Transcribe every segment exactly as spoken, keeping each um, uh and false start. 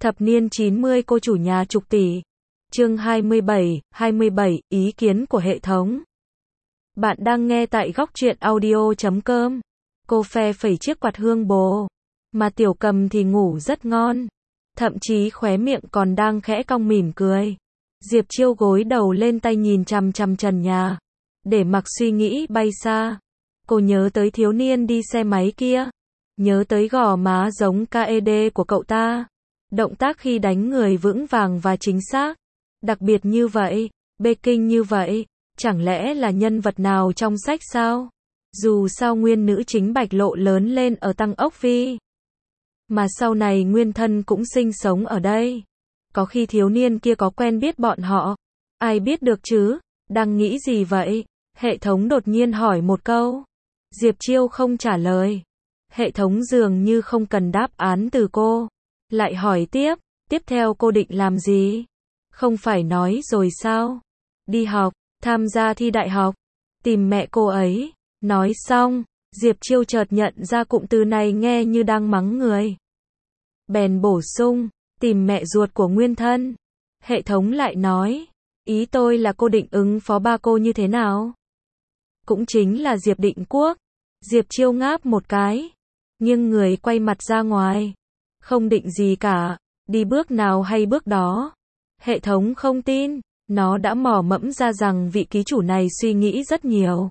Thập niên chín mươi cô chủ nhà chục tỷ. Chương hai mươi bảy, hai mươi bảy, ý kiến của hệ thống. Bạn đang nghe tại góc truyện audio chấm com. Cô phe phẩy chiếc quạt hương bồ, mà Tiểu Cầm thì ngủ rất ngon. Thậm chí khóe miệng còn đang khẽ cong mỉm cười. Diệp Chiêu gối đầu lên tay nhìn chằm chằm trần nhà, để mặc suy nghĩ bay xa. Cô nhớ tới thiếu niên đi xe máy kia, nhớ tới gò má giống ca e đê của cậu ta. Động tác khi đánh người vững vàng và chính xác, đặc biệt như vậy, bê kinh như vậy, chẳng lẽ là nhân vật nào trong sách sao? Dù sao nguyên nữ chính Bạch Lộ lớn lên ở Tăng Ốc Vi, mà sau này nguyên thân cũng sinh sống ở đây. Có khi thiếu niên kia có quen biết bọn họ, ai biết được chứ? Đang nghĩ gì vậy? Hệ thống đột nhiên hỏi một câu. Diệp Chiêu không trả lời. Hệ thống dường như không cần đáp án từ cô, lại hỏi tiếp, tiếp theo cô định làm gì? Không phải nói rồi sao? Đi học, tham gia thi đại học, tìm mẹ cô ấy. Nói xong, Diệp Chiêu chợt nhận ra cụm từ này nghe như đang mắng người. Bèn bổ sung, tìm mẹ ruột của nguyên thân. Hệ thống lại nói, ý tôi là cô định ứng phó ba cô như thế nào? Cũng chính là Diệp Định Quốc. Diệp Chiêu ngáp một cái, nhưng người quay mặt ra ngoài. Không định gì cả, đi bước nào hay bước đó. Hệ thống không tin, nó đã mò mẫm ra rằng vị ký chủ này suy nghĩ rất nhiều,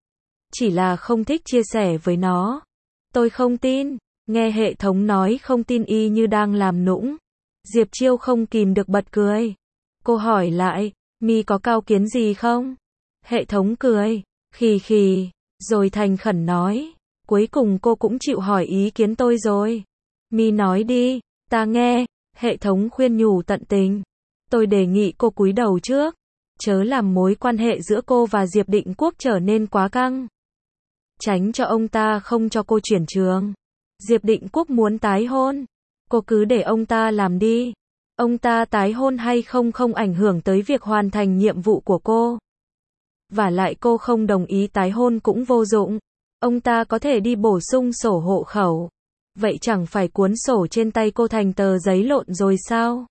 chỉ là không thích chia sẻ với nó. Tôi không tin. Nghe hệ thống nói không tin y như đang làm nũng, Diệp Chiêu không kìm được bật cười. Cô hỏi lại, mi có cao kiến gì không? Hệ thống cười, khì khì, rồi thành khẩn nói, cuối cùng cô cũng chịu hỏi ý kiến tôi rồi. Mi nói đi, ta nghe. Hệ thống khuyên nhủ tận tình. Tôi đề nghị cô cúi đầu trước, chớ làm mối quan hệ giữa cô và Diệp Định Quốc trở nên quá căng. Tránh cho ông ta không cho cô chuyển trường. Diệp Định Quốc muốn tái hôn, cô cứ để ông ta làm đi. Ông ta tái hôn hay không không ảnh hưởng tới việc hoàn thành nhiệm vụ của cô. Vả lại cô không đồng ý tái hôn cũng vô dụng. Ông ta có thể đi bổ sung sổ hộ khẩu. Vậy chẳng phải cuốn sổ trên tay cô thành tờ giấy lộn rồi sao?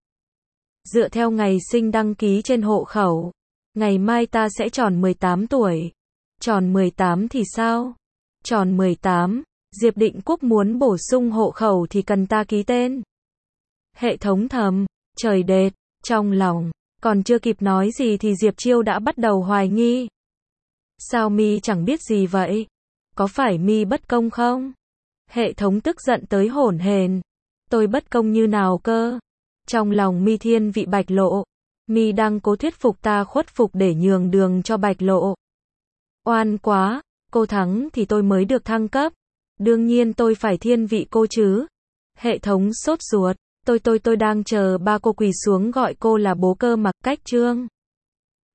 Dựa theo ngày sinh đăng ký trên hộ khẩu, ngày mai ta sẽ tròn mười tám tuổi. Tròn mười tám thì sao? Tròn mười tám, Diệp Định Quốc muốn bổ sung hộ khẩu thì cần ta ký tên. Hệ thống thầm, trời đệt, trong lòng, còn chưa kịp nói gì thì Diệp Chiêu đã bắt đầu hoài nghi. Sao mi chẳng biết gì vậy? Có phải mi bất công không? Hệ thống tức giận tới hổn hển. Tôi bất công như nào cơ? Trong lòng mi thiên vị Bạch Lộ, mi đang cố thuyết phục ta khuất phục để nhường đường cho Bạch Lộ. Oan quá, cô thắng thì tôi mới được thăng cấp. Đương nhiên tôi phải thiên vị cô chứ. Hệ thống sốt ruột, tôi tôi tôi đang chờ ba cô quỳ xuống gọi cô là bố cơ mặc cách trương.